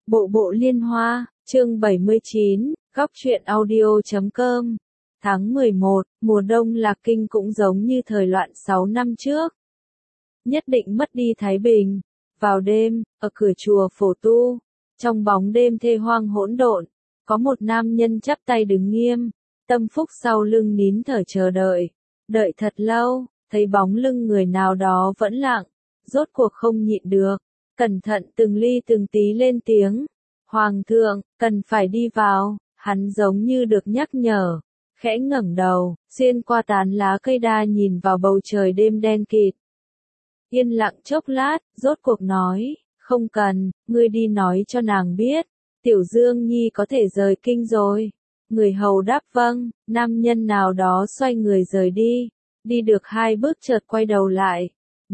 Bộ bộ Liên Hoa, chương 79, góc truyện audio.com. Tháng 11, mùa đông Lạc Kinh cũng giống như thời loạn 6 năm trước. Nhất định mất đi thái bình. Vào đêm, ở cửa chùa Phổ Tu, trong bóng đêm thê hoang hỗn độn, có một nam nhân chắp tay đứng nghiêm, tâm phúc sau lưng nín thở chờ đợi. Đợi thật lâu, thấy bóng lưng người nào đó vẫn lặng, rốt cuộc không nhịn được. Cẩn thận từng ly từng tí lên tiếng. Hoàng thượng, cần phải đi vào. Hắn giống như được nhắc nhở. Khẽ ngẩng đầu, xuyên qua tán lá cây đa nhìn vào bầu trời đêm đen kịt. Yên lặng chốc lát, rốt cuộc nói, không cần, ngươi đi nói cho nàng biết. Tiểu Dương Nhi có thể rời kinh rồi. Người hầu đáp vâng, nam nhân nào đó xoay người rời đi. Đi được 2 bước chợt quay đầu lại.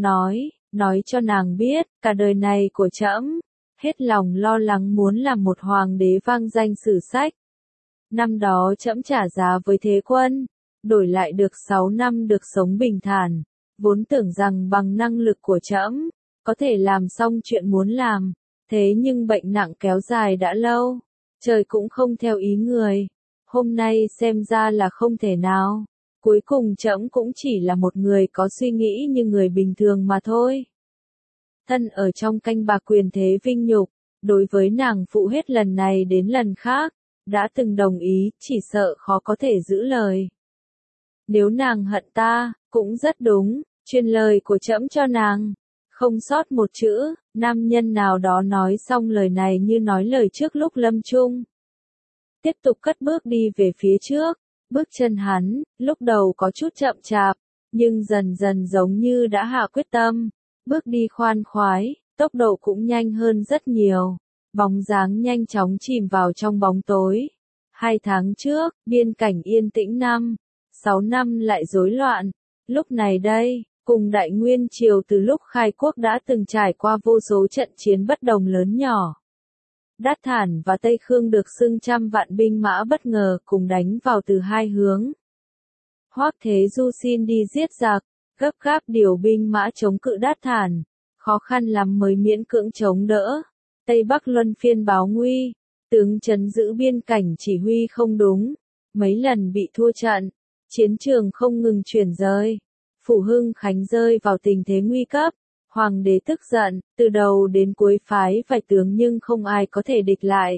Nói cho nàng biết, cả đời này của trẫm, hết lòng lo lắng muốn làm một hoàng đế vang danh sử sách. Năm đó trẫm trả giá với thế quân, đổi lại được 6 năm được sống bình thản, vốn tưởng rằng bằng năng lực của trẫm, có thể làm xong chuyện muốn làm, thế nhưng bệnh nặng kéo dài đã lâu, trời cũng không theo ý người, hôm nay xem ra là không thể nào. Cuối cùng trẫm cũng chỉ là một người có suy nghĩ như người bình thường mà thôi. Thân ở trong canh bạc quyền thế vinh nhục, đối với nàng phụ hết lần này đến lần khác, đã từng đồng ý, chỉ sợ khó có thể giữ lời. Nếu nàng hận ta, cũng rất đúng, truyền lời của trẫm cho nàng, không sót một chữ. Nam nhân nào đó nói xong lời này như nói lời trước lúc lâm chung. Tiếp tục cất bước đi về phía trước. Bước chân hắn, lúc đầu có chút chậm chạp, nhưng dần dần giống như đã hạ quyết tâm. Bước đi khoan khoái, tốc độ cũng nhanh hơn rất nhiều. Bóng dáng nhanh chóng chìm vào trong bóng tối. 2 tháng trước, biên cảnh yên tĩnh 6 năm lại rối loạn. Lúc này đây, cùng Đại Nguyên Triều từ lúc khai quốc đã từng trải qua vô số trận chiến bất đồng lớn nhỏ. Đát Thản và Tây Khương được xưng trăm vạn binh mã bất ngờ cùng đánh vào từ 2 hướng. Hoắc Thế Du xin đi giết giặc, gấp gáp điều binh mã chống cự Đát Thản, khó khăn lắm mới miễn cưỡng chống đỡ. Tây Bắc luân phiên báo nguy, tướng trấn giữ biên cảnh chỉ huy không đúng, mấy lần bị thua trận, chiến trường không ngừng chuyển rời. Phủ Hưng Khánh rơi vào tình thế nguy cấp. Hoàng đế tức giận, từ đầu đến cuối phái vài tướng nhưng không ai có thể địch lại.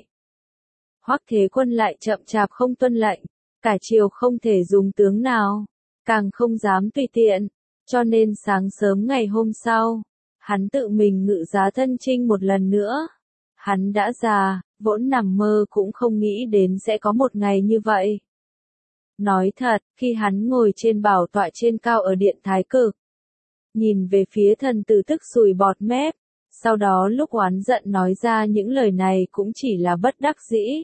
Hoắc Thế Quân lại chậm chạp không tuân lệnh, cả triều không thể dùng tướng nào, càng không dám tùy tiện, cho nên sáng sớm ngày hôm sau, hắn tự mình ngự giá thân chinh một lần nữa. Hắn đã già, vỗn nằm mơ cũng không nghĩ đến sẽ có một ngày như vậy. Nói thật, khi hắn ngồi trên bảo tọa trên cao ở điện Thái Cực, nhìn về phía thần tử tức sùi bọt mép, sau đó lúc oán giận nói ra những lời này cũng chỉ là bất đắc dĩ.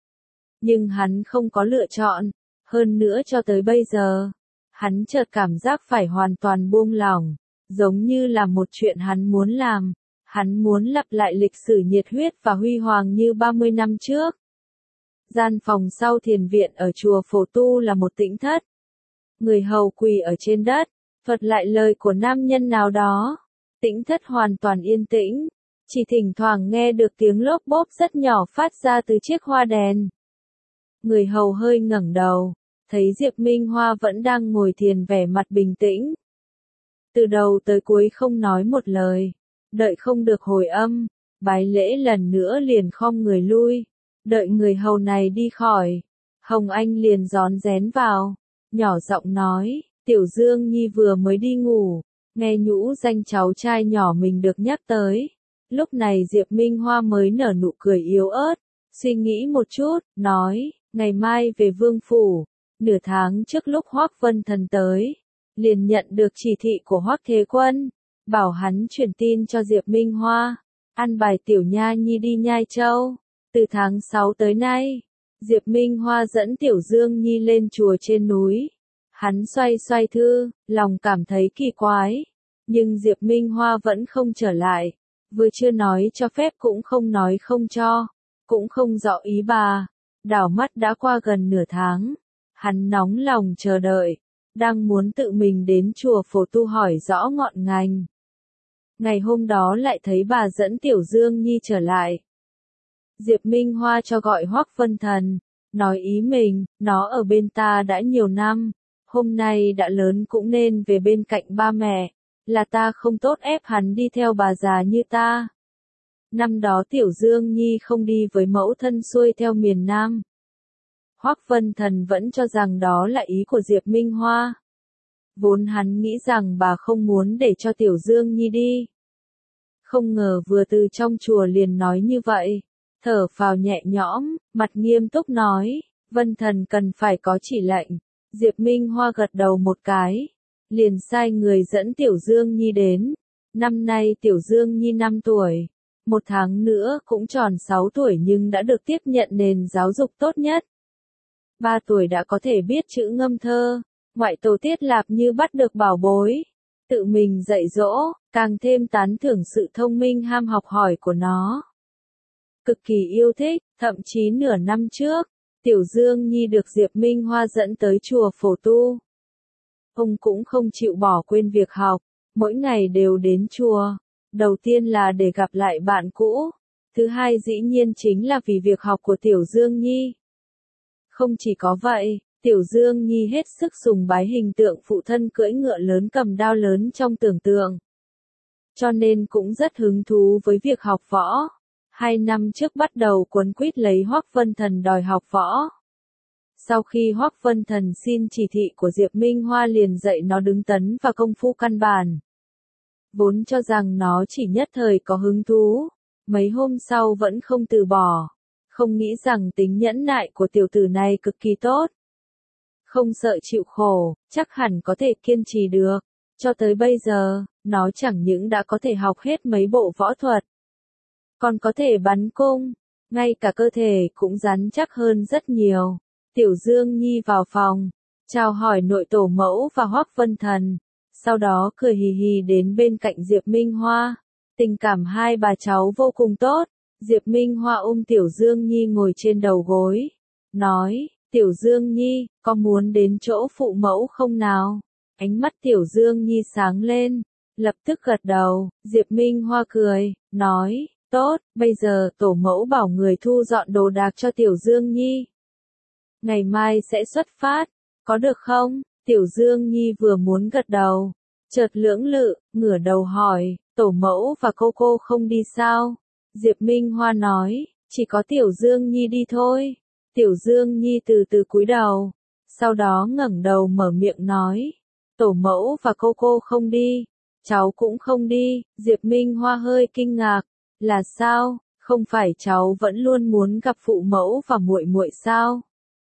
Nhưng hắn không có lựa chọn, hơn nữa cho tới bây giờ, hắn chợt cảm giác phải hoàn toàn buông lỏng, giống như là một chuyện hắn muốn làm, hắn muốn lặp lại lịch sử nhiệt huyết và huy hoàng như 30 năm trước. Gian phòng sau thiền viện ở chùa Phổ Tu là một tĩnh thất. Người hầu quỳ ở trên đất, thuật lại lời của nam nhân nào đó. Tĩnh thất hoàn toàn yên tĩnh, chỉ thỉnh thoảng nghe được tiếng lốp bốp rất nhỏ phát ra từ chiếc hoa đèn. Người hầu hơi ngẩng đầu, thấy Diệp Minh Hoa vẫn đang ngồi thiền vẻ mặt bình tĩnh. Từ đầu tới cuối không nói một lời, đợi không được hồi âm, bái lễ lần nữa liền khom người lui. Đợi người hầu này đi khỏi, Hồng Anh liền rón rén vào, nhỏ giọng nói, Tiểu Dương Nhi vừa mới đi ngủ, nghe nhũ danh cháu trai nhỏ mình được nhắc tới. Lúc này Diệp Minh Hoa mới nở nụ cười yếu ớt, suy nghĩ một chút, nói, ngày mai về Vương Phủ. Nửa tháng trước lúc Hoắc Vân Thần tới, liền nhận được chỉ thị của Hoắc Thế Quân, bảo hắn truyền tin cho Diệp Minh Hoa, an bài Tiểu Nha Nhi đi Nhai Châu. Từ tháng 6 tới nay, Diệp Minh Hoa dẫn Tiểu Dương Nhi lên chùa trên núi. Hắn xoay xoay thư, lòng cảm thấy kỳ quái. Nhưng Diệp Minh Hoa vẫn không trở lại. Vừa chưa nói cho phép cũng không nói không cho. Cũng không rõ ý bà. Đảo mắt đã qua gần nửa tháng. Hắn nóng lòng chờ đợi. Đang muốn tự mình đến chùa Phổ Tu hỏi rõ ngọn ngành. Ngày hôm đó lại thấy bà dẫn Tiểu Dương Nhi trở lại. Diệp Minh Hoa cho gọi Hoắc Vân Thần, nói ý mình, nó ở bên ta đã nhiều năm, hôm nay đã lớn cũng nên về bên cạnh ba mẹ, là ta không tốt ép hắn đi theo bà già như ta. Năm đó Tiểu Dương Nhi không đi với mẫu thân xuôi theo miền Nam. Hoắc Vân Thần vẫn cho rằng đó là ý của Diệp Minh Hoa. Vốn hắn nghĩ rằng bà không muốn để cho Tiểu Dương Nhi đi. Không ngờ vừa từ trong chùa liền nói như vậy. Thở phào nhẹ nhõm, mặt nghiêm túc nói, Vân Thần cần phải có chỉ lệnh. Diệp Minh Hoa gật đầu một cái. Liền sai người dẫn Tiểu Dương Nhi đến. Năm nay Tiểu Dương Nhi 5 tuổi. 1 tháng nữa cũng tròn 6 tuổi nhưng đã được tiếp nhận nền giáo dục tốt nhất. 3 tuổi đã có thể biết chữ ngâm thơ. Ngoại tổ Tiết Lạp như bắt được bảo bối. Tự mình dạy dỗ, càng thêm tán thưởng sự thông minh ham học hỏi của nó. Cực kỳ yêu thích, thậm chí nửa năm trước, Tiểu Dương Nhi được Diệp Minh Hoa dẫn tới chùa Phổ Tu. Ông cũng không chịu bỏ quên việc học, mỗi ngày đều đến chùa. Đầu tiên là để gặp lại bạn cũ, thứ hai dĩ nhiên chính là vì việc học của Tiểu Dương Nhi. Không chỉ có vậy, Tiểu Dương Nhi hết sức sùng bái hình tượng phụ thân cưỡi ngựa lớn cầm đao lớn trong tưởng tượng. Cho nên cũng rất hứng thú với việc học võ. 2 năm trước bắt đầu quấn quýt lấy Hoắc Vân Thần đòi học võ. Sau khi Hoắc Vân Thần xin chỉ thị của Diệp Minh Hoa liền dạy nó đứng tấn và công phu căn bản. Vốn cho rằng nó chỉ nhất thời có hứng thú, mấy hôm sau vẫn không từ bỏ. Không nghĩ rằng tính nhẫn nại của tiểu tử này cực kỳ tốt. Không sợ chịu khổ, chắc hẳn có thể kiên trì được. Cho tới bây giờ, nó chẳng những đã có thể học hết mấy bộ võ thuật, còn có thể bắn cung, ngay cả cơ thể cũng rắn chắc hơn rất nhiều. Tiểu Dương Nhi vào phòng, chào hỏi nội tổ mẫu và Hoắc Vân Thần, sau đó cười hì hì đến bên cạnh Diệp Minh Hoa. Tình cảm hai bà cháu vô cùng tốt. Diệp Minh Hoa ôm Tiểu Dương Nhi ngồi trên đầu gối, nói, Tiểu Dương Nhi, có muốn đến chỗ phụ mẫu không nào? Ánh mắt Tiểu Dương Nhi sáng lên, lập tức gật đầu. Diệp Minh Hoa cười, nói, tốt, bây giờ tổ mẫu bảo người thu dọn đồ đạc cho Tiểu Dương Nhi. Ngày mai sẽ xuất phát, có được không? Tiểu Dương Nhi vừa muốn gật đầu, chợt lưỡng lự, ngửa đầu hỏi, tổ mẫu và cô không đi sao? Diệp Minh Hoa nói, chỉ có Tiểu Dương Nhi đi thôi. Tiểu Dương Nhi từ từ cúi đầu, sau đó ngẩng đầu mở miệng nói, tổ mẫu và cô không đi, cháu cũng không đi. Diệp Minh Hoa hơi kinh ngạc, là sao, không phải cháu vẫn luôn muốn gặp phụ mẫu và muội muội sao?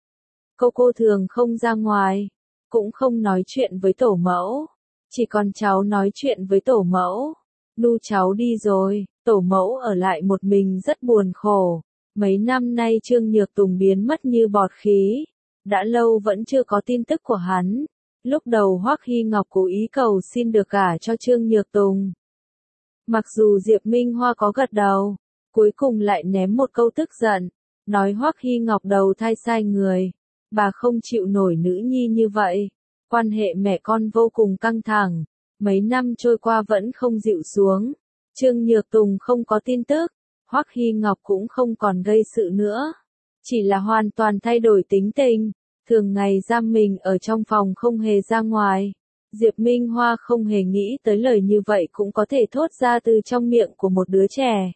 Cô thường không ra ngoài, cũng không nói chuyện với tổ mẫu, chỉ còn cháu nói chuyện với tổ mẫu. Nu cháu đi rồi, tổ mẫu ở lại một mình rất buồn khổ. Mấy năm nay Trương Nhược Tùng biến mất như bọt khí, đã lâu vẫn chưa có tin tức của hắn. Lúc đầu Hoắc Hy Ngọc cố ý cầu xin được gả cho Trương Nhược Tùng. Mặc dù Diệp Minh Hoa có gật đầu, cuối cùng lại ném một câu tức giận, nói Hoắc Hy Ngọc đầu thai sai người, bà không chịu nổi nữ nhi như vậy. Quan hệ mẹ con vô cùng căng thẳng, mấy năm trôi qua vẫn không dịu xuống. Trương Nhược Tùng không có tin tức, Hoắc Hy Ngọc cũng không còn gây sự nữa, chỉ là hoàn toàn thay đổi tính tình, thường ngày giam mình ở trong phòng không hề ra ngoài. Diệp Minh Hoa không hề nghĩ tới lời như vậy cũng có thể thốt ra từ trong miệng của một đứa trẻ.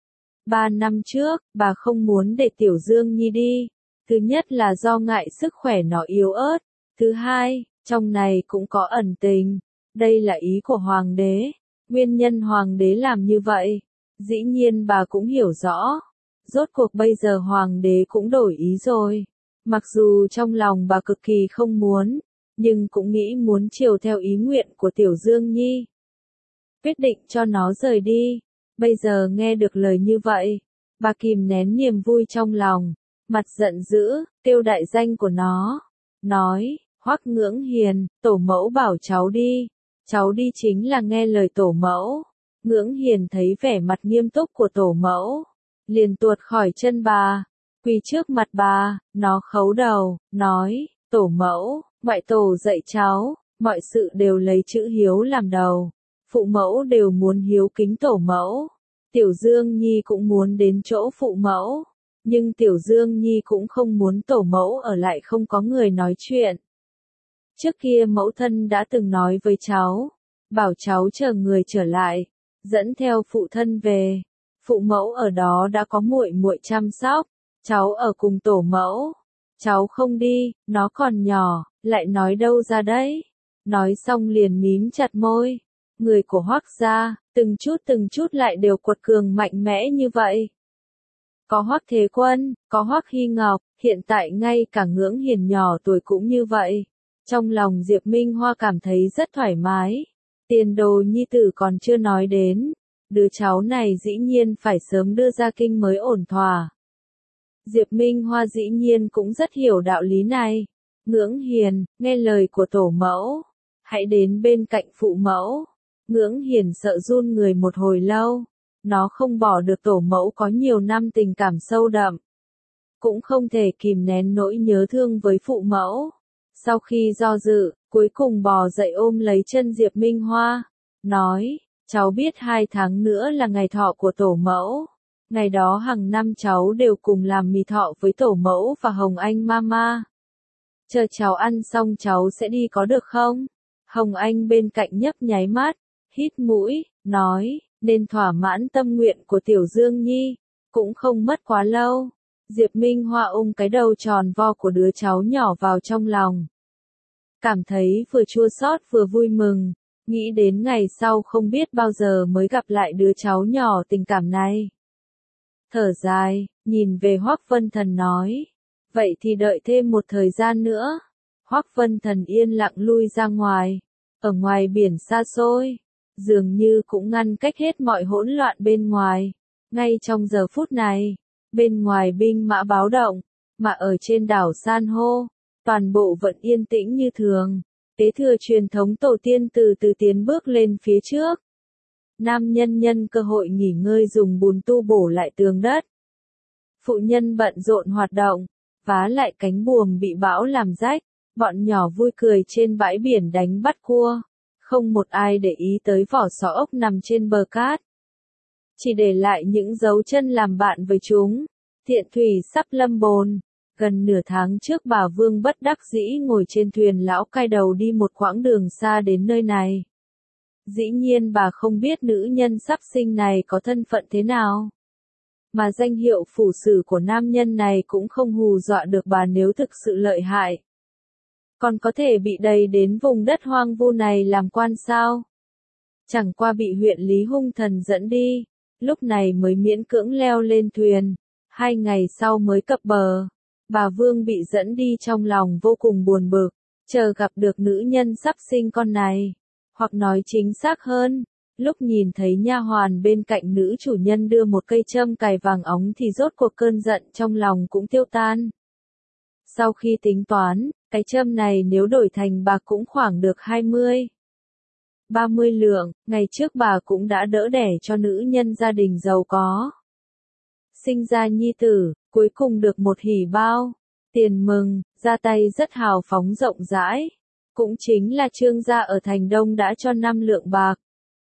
3 năm trước, bà không muốn để Tiểu Dương Nhi đi. Thứ nhất là do ngại sức khỏe nó yếu ớt. Thứ hai, trong này cũng có ẩn tình. Đây là ý của Hoàng đế. Nguyên nhân Hoàng đế làm như vậy, dĩ nhiên bà cũng hiểu rõ. Rốt cuộc bây giờ Hoàng đế cũng đổi ý rồi. Mặc dù trong lòng bà cực kỳ không muốn, nhưng cũng nghĩ muốn chiều theo ý nguyện của Tiểu Dương Nhi. Quyết định cho nó rời đi. Bây giờ nghe được lời như vậy, bà kìm nén niềm vui trong lòng, mặt giận dữ, kêu đại danh của nó, nói, Hoắc Ngưỡng Hiền, tổ mẫu bảo cháu đi chính là nghe lời tổ mẫu. Ngưỡng Hiền thấy vẻ mặt nghiêm túc của tổ mẫu, liền tuột khỏi chân bà, quỳ trước mặt bà, nó khấu đầu, nói, tổ mẫu, ngoại tổ dạy cháu, mọi sự đều lấy chữ hiếu làm đầu. Phụ mẫu đều muốn hiếu kính tổ mẫu. Tiểu Dương Nhi cũng muốn đến chỗ phụ mẫu. Nhưng Tiểu Dương Nhi cũng không muốn tổ mẫu ở lại không có người nói chuyện. Trước kia mẫu thân đã từng nói với cháu, bảo cháu chờ người trở lại, dẫn theo phụ thân về. Phụ mẫu ở đó đã có muội muội chăm sóc, cháu ở cùng tổ mẫu. Cháu không đi, nó còn nhỏ, lại nói đâu ra đấy. Nói xong liền mím chặt môi. Người của Hoắc gia, từng chút lại đều quật cường mạnh mẽ như vậy. Có Hoắc Thế Quân, có Hoắc Hy Ngọc, hiện tại ngay cả Ngưỡng Hiền nhỏ tuổi cũng như vậy. Trong lòng Diệp Minh Hoa cảm thấy rất thoải mái. Tiền đồ nhi tử còn chưa nói đến. Đứa cháu này dĩ nhiên phải sớm đưa ra kinh mới ổn thỏa. Diệp Minh Hoa dĩ nhiên cũng rất hiểu đạo lý này. Ngưỡng Hiền, nghe lời của tổ mẫu. Hãy đến bên cạnh phụ mẫu. Ngưỡng Hiền sợ run người một hồi lâu. Nó không bỏ được tổ mẫu có nhiều năm tình cảm sâu đậm. Cũng không thể kìm nén nỗi nhớ thương với phụ mẫu. Sau khi do dự, cuối cùng bò dậy ôm lấy chân Diệp Minh Hoa. Nói, cháu biết 2 tháng nữa là ngày thọ của tổ mẫu. Ngày đó hàng năm cháu đều cùng làm mì thọ với tổ mẫu và Hồng Anh mama. Chờ cháu ăn xong cháu sẽ đi có được không? Hồng Anh bên cạnh nhấp nháy mắt, hít mũi, nói, nên thỏa mãn tâm nguyện của Tiểu Dương Nhi. Cũng không mất quá lâu. Diệp Minh Hoa ôm cái đầu tròn vo của đứa cháu nhỏ vào trong lòng. Cảm thấy vừa chua xót vừa vui mừng, nghĩ đến ngày sau không biết bao giờ mới gặp lại đứa cháu nhỏ tình cảm này. Thở dài, nhìn về Hoắc Vân Thần nói, vậy thì đợi thêm một thời gian nữa. Hoắc Vân Thần yên lặng lui ra ngoài, ở ngoài biển xa xôi, dường như cũng ngăn cách hết mọi hỗn loạn bên ngoài. Ngay trong giờ phút này, bên ngoài binh mã báo động, mà ở trên đảo san hô, toàn bộ vẫn yên tĩnh như thường. Kế thừa truyền thống tổ tiên từ từ tiến bước lên phía trước. Nam nhân nhân cơ hội nghỉ ngơi dùng bùn tu bổ lại tường đất. Phụ nhân bận rộn hoạt động, vá lại cánh buồm bị bão làm rách, bọn nhỏ vui cười trên bãi biển đánh bắt cua. Không một ai để ý tới vỏ sò ốc nằm trên bờ cát. Chỉ để lại những dấu chân làm bạn với chúng. Thiện thủy sắp lâm bồn. Gần nửa tháng trước bà Vương bất đắc dĩ ngồi trên thuyền lão cai đầu đi một quãng đường xa đến nơi này. Dĩ nhiên bà không biết nữ nhân sắp sinh này có thân phận thế nào. Mà danh hiệu phủ sử của nam nhân này cũng không hù dọa được bà nếu thực sự lợi hại. Còn có thể bị đầy đến vùng đất hoang vu này làm quan sao? Chẳng qua bị huyện Lý hung thần dẫn đi, lúc này mới miễn cưỡng leo lên thuyền, 2 ngày sau mới cập bờ. Bà Vương bị dẫn đi trong lòng vô cùng buồn bực, chờ gặp được nữ nhân sắp sinh con này. Hoặc nói chính xác hơn, lúc nhìn thấy nha hoàn bên cạnh nữ chủ nhân đưa một cây châm cài vàng óng thì rốt cuộc cơn giận trong lòng cũng tiêu tan. Sau khi tính toán, cái châm này nếu đổi thành bạc cũng khoảng được 20-30 lượng, ngày trước bà cũng đã đỡ đẻ cho nữ nhân gia đình giàu có. Sinh ra nhi tử, cuối cùng được một hỉ bao, tiền mừng, ra tay rất hào phóng rộng rãi. Cũng chính là Trương gia ở thành Đông đã cho 5 lượng bạc.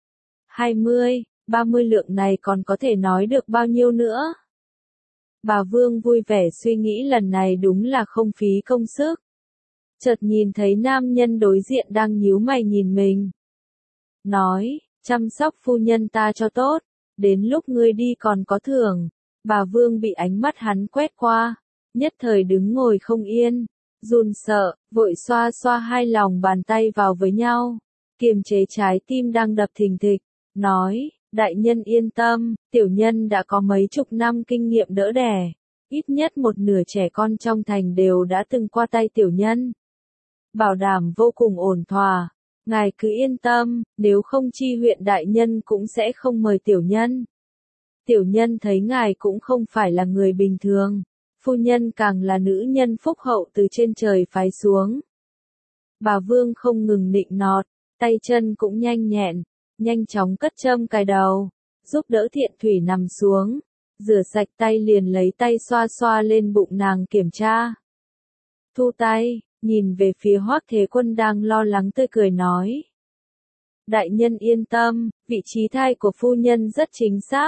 20-30 lượng này còn có thể nói được bao nhiêu nữa. Bà Vương vui vẻ suy nghĩ lần này đúng là không phí công sức. Chợt nhìn thấy nam nhân đối diện đang nhíu mày nhìn mình. Nói, chăm sóc phu nhân ta cho tốt, đến lúc ngươi đi còn có thưởng. Bà Vương bị ánh mắt hắn quét qua, nhất thời đứng ngồi không yên, run sợ, vội xoa xoa hai lòng bàn tay vào với nhau, kiềm chế trái tim đang đập thình thịch, nói, đại nhân yên tâm, tiểu nhân đã có mấy chục năm kinh nghiệm đỡ đẻ, ít nhất một nửa trẻ con trong thành đều đã từng qua tay tiểu nhân. Bảo đảm vô cùng ổn thỏa, ngài cứ yên tâm, nếu không chi huyện đại nhân cũng sẽ không mời tiểu nhân. Tiểu nhân thấy ngài cũng không phải là người bình thường, phu nhân càng là nữ nhân phúc hậu từ trên trời phái xuống. Bà Vương không ngừng nịnh nọt, tay chân cũng nhanh nhẹn, nhanh chóng cất châm cài đầu, giúp đỡ Thiện Thủy nằm xuống, rửa sạch tay liền lấy tay xoa xoa lên bụng nàng kiểm tra. Thu tay, nhìn về phía Hoắc Thế Quân đang lo lắng tươi cười nói. Đại nhân yên tâm, vị trí thai của phu nhân rất chính xác,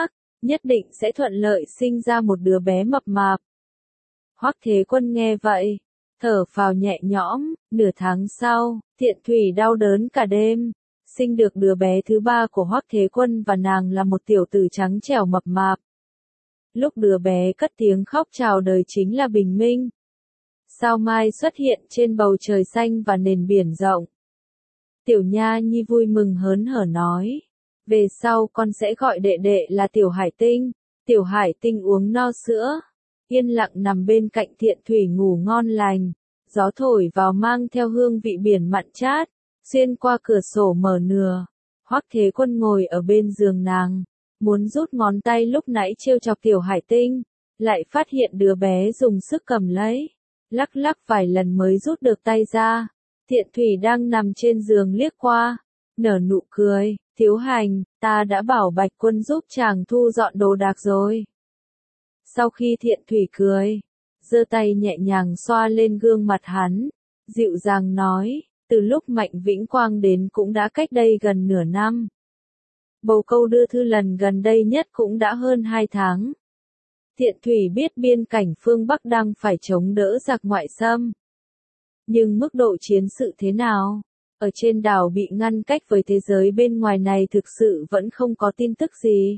nhất định sẽ thuận lợi sinh ra một đứa bé mập mạp. Hoắc Thế Quân nghe vậy, thở phào nhẹ nhõm. Nửa tháng sau, Thiện Thủy đau đớn cả đêm, sinh được đứa bé thứ ba của Hoắc Thế Quân và nàng là một tiểu tử trắng trẻo mập mạp. Lúc đứa bé cất tiếng khóc chào đời chính là bình minh. Sao mai xuất hiện trên bầu trời xanh và nền biển rộng. Tiểu Nha Nhi vui mừng hớn hở nói, về sau con sẽ gọi đệ đệ là Tiểu Hải Tinh. Tiểu Hải Tinh uống no sữa, yên lặng nằm bên cạnh Thiện Thủy ngủ ngon lành. Gió thổi vào mang theo hương vị biển mặn chát, xuyên qua cửa sổ mở nừa. Hoắc Thế Quân ngồi ở bên giường nàng, muốn rút ngón tay lúc nãy trêu chọc Tiểu Hải Tinh, lại phát hiện đứa bé dùng sức cầm lấy, lắc lắc vài lần mới rút được tay ra. Thiện Thủy đang nằm trên giường liếc qua, nở nụ cười, Thiếu Hành, ta đã bảo Bạch Quân giúp chàng thu dọn đồ đạc rồi. Sau khi Thiện Thủy cười, giơ tay nhẹ nhàng xoa lên gương mặt hắn, dịu dàng nói, từ lúc Mạnh Vĩnh Quang đến cũng đã cách đây gần nửa năm. Bầu câu đưa thư lần gần đây nhất cũng đã hơn 2 tháng. Thiện Thủy biết biên cảnh phương Bắc đang phải chống đỡ giặc ngoại xâm. Nhưng mức độ chiến sự thế nào? Ở trên đảo bị ngăn cách với thế giới bên ngoài này thực sự vẫn không có tin tức gì.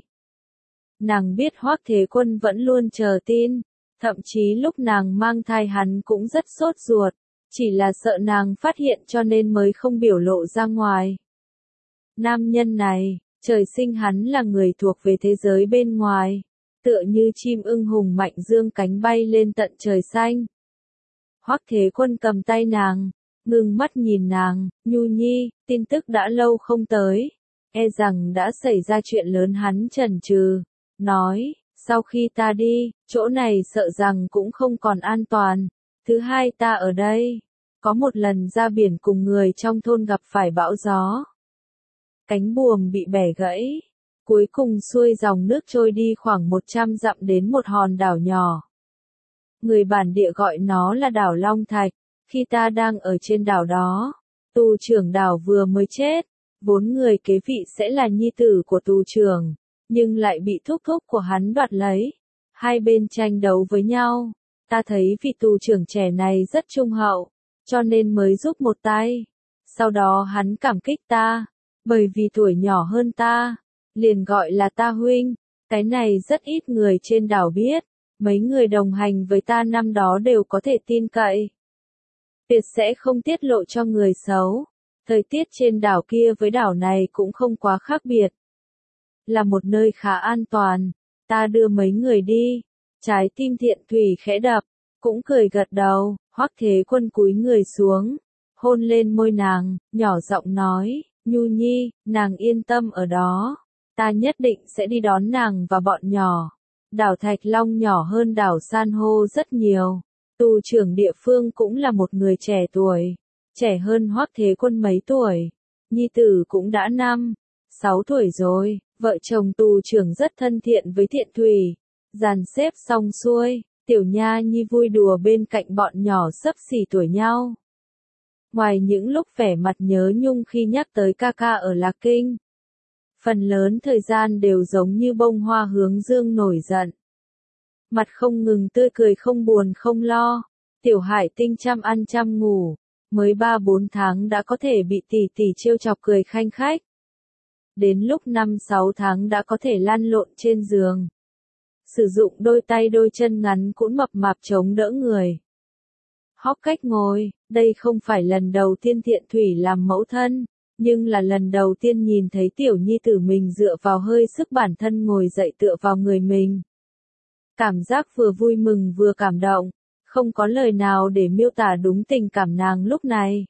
Nàng biết Hoắc Thế Quân vẫn luôn chờ tin, thậm chí lúc nàng mang thai hắn cũng rất sốt ruột, chỉ là sợ nàng phát hiện cho nên mới không biểu lộ ra ngoài. Nam nhân này, trời sinh hắn là người thuộc về thế giới bên ngoài, tựa như chim ưng hùng mạnh dương cánh bay lên tận trời xanh. Hoắc Thế Quân cầm tay nàng, ngưng mắt nhìn nàng, Nhu Nhi, tin tức đã lâu không tới, e rằng đã xảy ra chuyện lớn. Hắn chần chừ, nói, sau khi ta đi, chỗ này sợ rằng cũng không còn an toàn. Thứ hai ta ở đây, có một lần ra biển cùng người trong thôn gặp phải bão gió. Cánh buồm bị bẻ gãy, cuối cùng xuôi dòng nước trôi đi khoảng 100 dặm đến một hòn đảo nhỏ. Người bản địa gọi nó là đảo Long Thạch. Khi ta đang ở trên đảo đó, tù trưởng đảo vừa mới chết, 4 người kế vị sẽ là nhi tử của tù trưởng, nhưng lại bị thúc thúc của hắn đoạt lấy. Hai bên tranh đấu với nhau, ta thấy vị tù trưởng trẻ này rất trung hậu, cho nên mới giúp một tay. Sau đó hắn cảm kích ta, bởi vì tuổi nhỏ hơn ta, liền gọi là ta huynh. Cái này rất ít người trên đảo biết, mấy người đồng hành với ta năm đó đều có thể tin cậy. Tuyệt sẽ không tiết lộ cho người xấu. Thời tiết trên đảo kia với đảo này cũng không quá khác biệt. Là một nơi khá an toàn. Ta đưa mấy người đi. Trái tim Thiện Thủy khẽ đập, cũng cười gật đầu. Hoắc Thế Quân cúi người xuống, hôn lên môi nàng, nhỏ giọng nói, Nhu Nhi, nàng yên tâm ở đó. Ta nhất định sẽ đi đón nàng và bọn nhỏ. Đảo Thạch Long nhỏ hơn đảo San hô rất nhiều. Tù trưởng địa phương cũng là một người trẻ tuổi, trẻ hơn Hoắc Thế Quân mấy tuổi. Nhi tử cũng đã 5, 6 tuổi rồi. Vợ chồng tù trưởng rất thân thiện với Thiện Thủy. Dàn xếp xong xuôi, Tiểu Nha Nhi vui đùa bên cạnh bọn nhỏ xấp xỉ tuổi nhau. Ngoài những lúc vẻ mặt nhớ nhung khi nhắc tới ca ca ở Lạc Kinh, phần lớn thời gian đều giống như bông hoa hướng dương nổi giận. Mặt không ngừng tươi cười, không buồn không lo. Tiểu Hải Tinh chăm ăn chăm ngủ, mới 3-4 tháng đã có thể bị tỷ tỷ trêu chọc cười khanh khách. Đến lúc 5-6 tháng đã có thể lăn lộn trên giường. Sử dụng đôi tay đôi chân ngắn cũng mập mạp chống đỡ người. Hóc cách ngồi, đây không phải lần đầu tiên Thiện Thủy làm mẫu thân, nhưng là lần đầu tiên nhìn thấy tiểu nhi tử mình dựa vào hơi sức bản thân ngồi dậy tựa vào người mình. Cảm giác vừa vui mừng vừa cảm động, không có lời nào để miêu tả đúng tình cảm nàng lúc này.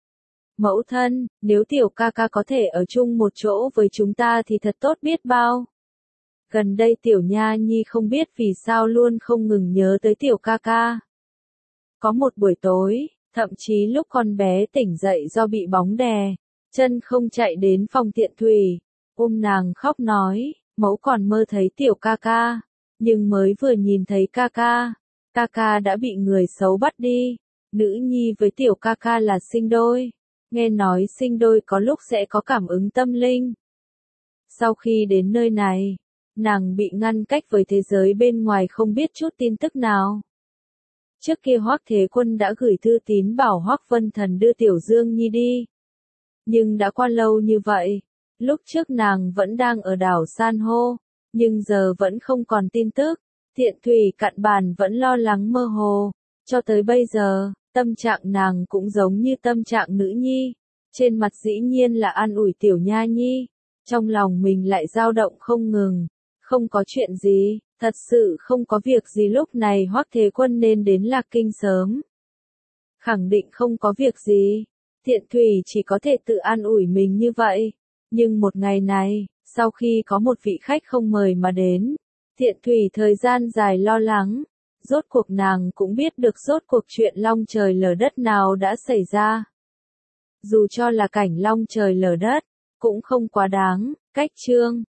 Mẫu thân, nếu tiểu ca ca có thể ở chung một chỗ với chúng ta thì thật tốt biết bao. Gần đây Tiểu Nha Nhi không biết vì sao luôn không ngừng nhớ tới tiểu ca ca. Có một buổi tối, thậm chí lúc con bé tỉnh dậy do bị bóng đè, chân không chạy đến phòng Thiện Thủy, ôm nàng khóc nói, mẫu còn mơ thấy tiểu ca ca, nhưng mới vừa nhìn thấy ca ca đã bị người xấu bắt đi. Nữ nhi với tiểu ca ca là sinh đôi, nghe nói sinh đôi có lúc sẽ có cảm ứng tâm linh. Sau khi đến nơi này, nàng bị ngăn cách với thế giới bên ngoài không biết chút tin tức nào. Trước kia Hoắc Thế Quân đã gửi thư tín bảo Hoắc Vân Thần đưa Tiểu Dương Nhi đi. Nhưng đã qua lâu như vậy, lúc trước nàng vẫn đang ở đảo San hô, nhưng giờ vẫn không còn tin tức. Thiện Thủy Cạn Bàn vẫn lo lắng mơ hồ, cho tới bây giờ, tâm trạng nàng cũng giống như tâm trạng nữ nhi, trên mặt dĩ nhiên là an ủi Tiểu Nha Nhi, trong lòng mình lại dao động không ngừng, không có chuyện gì, thật sự không có việc gì. Lúc này Hoắc Thế Quân nên đến Lạc Kinh sớm. Khẳng định không có việc gì, Thiện Thủy chỉ có thể tự an ủi mình như vậy, nhưng một ngày này, sau khi có một vị khách không mời mà đến, Thiện Thủy thời gian dài lo lắng, rốt cuộc nàng cũng biết được rốt cuộc chuyện long trời lở đất nào đã xảy ra. Dù cho là cảnh long trời lở đất, cũng không quá đáng, cách chương